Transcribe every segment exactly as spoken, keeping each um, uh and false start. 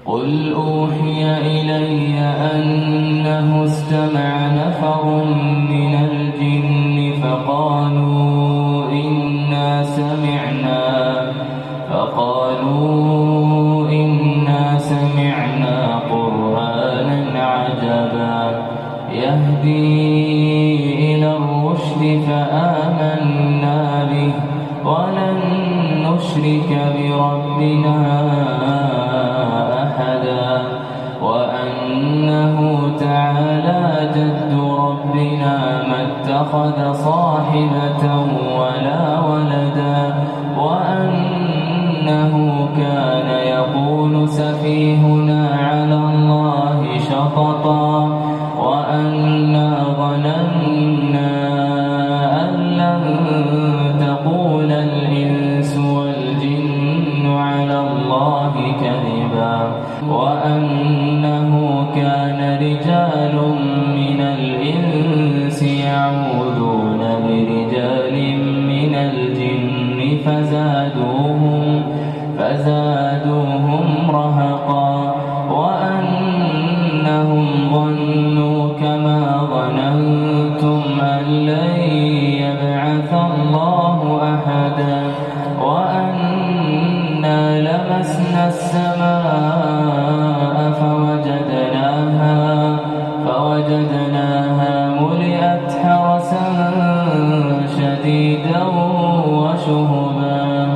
قل أوحي إلي أنه استمع نفر من الجن فقالوا إنا سمعنا فقالوا إنا سمعنا قرآنا عجبا يهدي إلى الرشد فآمنا به ولن نشرك بربنا أحدا وأنه تعالى جد ربنا ما اتخذ صاحبة ولا ولدا وأنه كان يقول سفيهنا على الله شططا وأنا ظننا أن لن تقول الإنس والجن على الله كذبا وأنه كان رجال من الإنس يعوذون برجال من الجن فزادوهم فزادوهم رهقا وأنهم ظنوا كما ظننتم أن لن يبعث الله أحدا وأنا لمسنا السماء فوجدناها فوجدناها ملئت حرسا شديدا وشهبا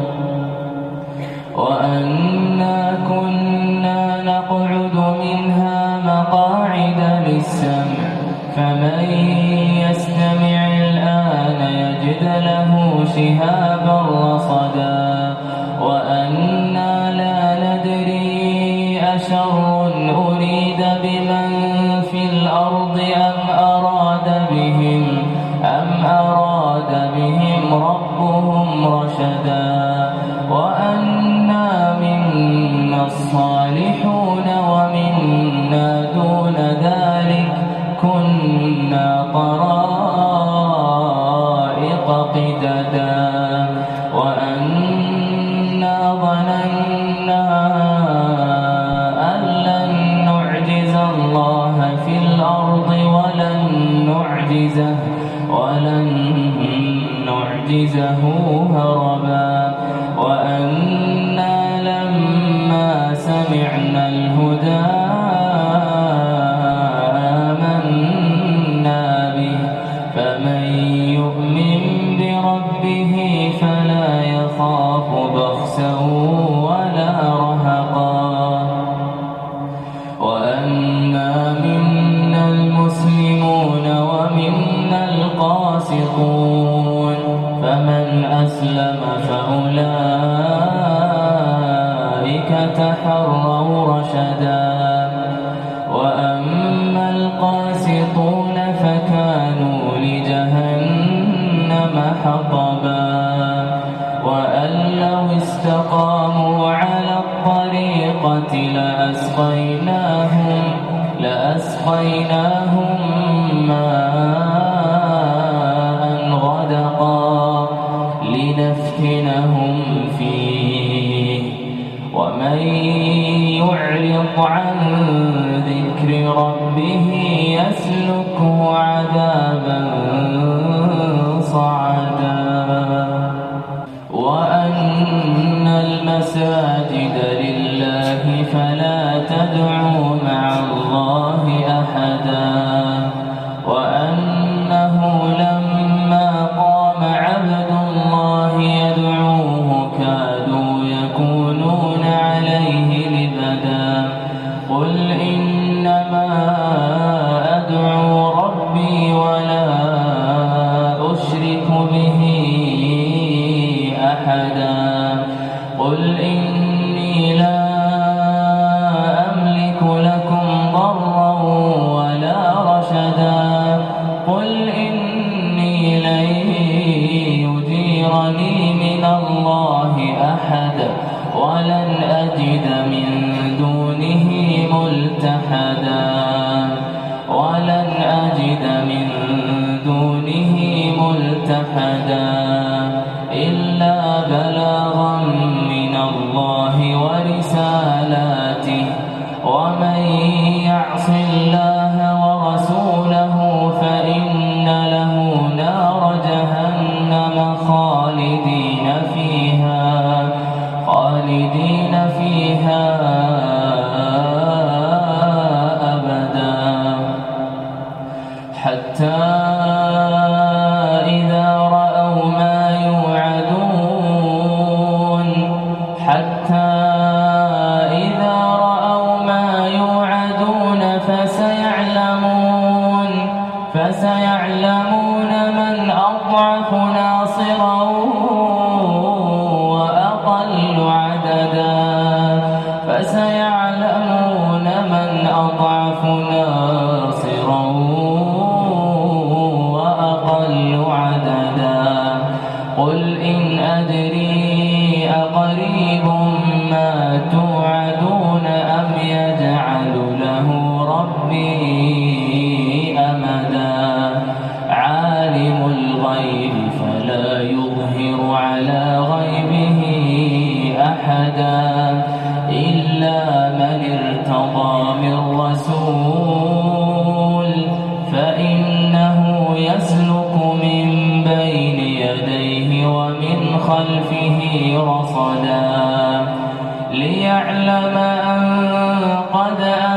وأنا كنا نقعد منها مقاعد للسمع فمن يستمع الآن يجد له شهابا رصدا وأنا لا ندري أشر أريد بمن في الأرض أم أراد بهم أم أراد بهم ربهم رشدا وأنا منا الصالحون ومنا دون ذلك كنا طرائق قددا وأنا ظننا أن لن نعجز الله في الأرض ولن نعجزه ولن نعجزه هربا وأنا لما سمعنا الهدى آمنا به فمن يؤمن بربه فلا يخاف بخسا ولا رهقا وأنا منا المسلمون ومنا القاسطون فمن أسلم فأولئك تحروا رشدا وأما القاسطون فكانوا لجهنم حطبا وأن لو استقاموا على الطريقة لأسقيناهم لأسقيناهم ماء غدقا لنفتنهم فيه ومن يعرض عن ذكر ربه يسلكه عذابا صعدا وأن المساجد لله فلا تدعوا مع الله أحدا وأنه لما قام عبد الله يدعوه كادوا يكونون عليه لبدا قل إنما أدعو ربي ولا أشرك به أحدا قل إني لا أملك لكم ضرا ولا رشدا قل إني لن يجيرني من الله أحد ولن أجد من دونه ملتحدا ولن أجد من دونه ملتحدا إلا بلاغا من الله ورسالاته ومن يعص الله ورسوله فإن له نار جهنم خالدين فيها خالدين فيها أبدا حتى إذا رأوا ما يوعدون حتى إذا رأوا ما يوعدون فسيعلمون فسيعلمون من أضعف ناصرا وأقل عددا فسيعلمون من أضعف ناصرا وأقل عددا قل إن أدري أقريب ما توعدون أم يجعل له ربي أمدا عالم الغيب فلا يظهر على غيبه أحدا إلا من ارتضى من رسول فإنه يسلك من بين يديه ومن خلفه رصدا ليعلم أن قد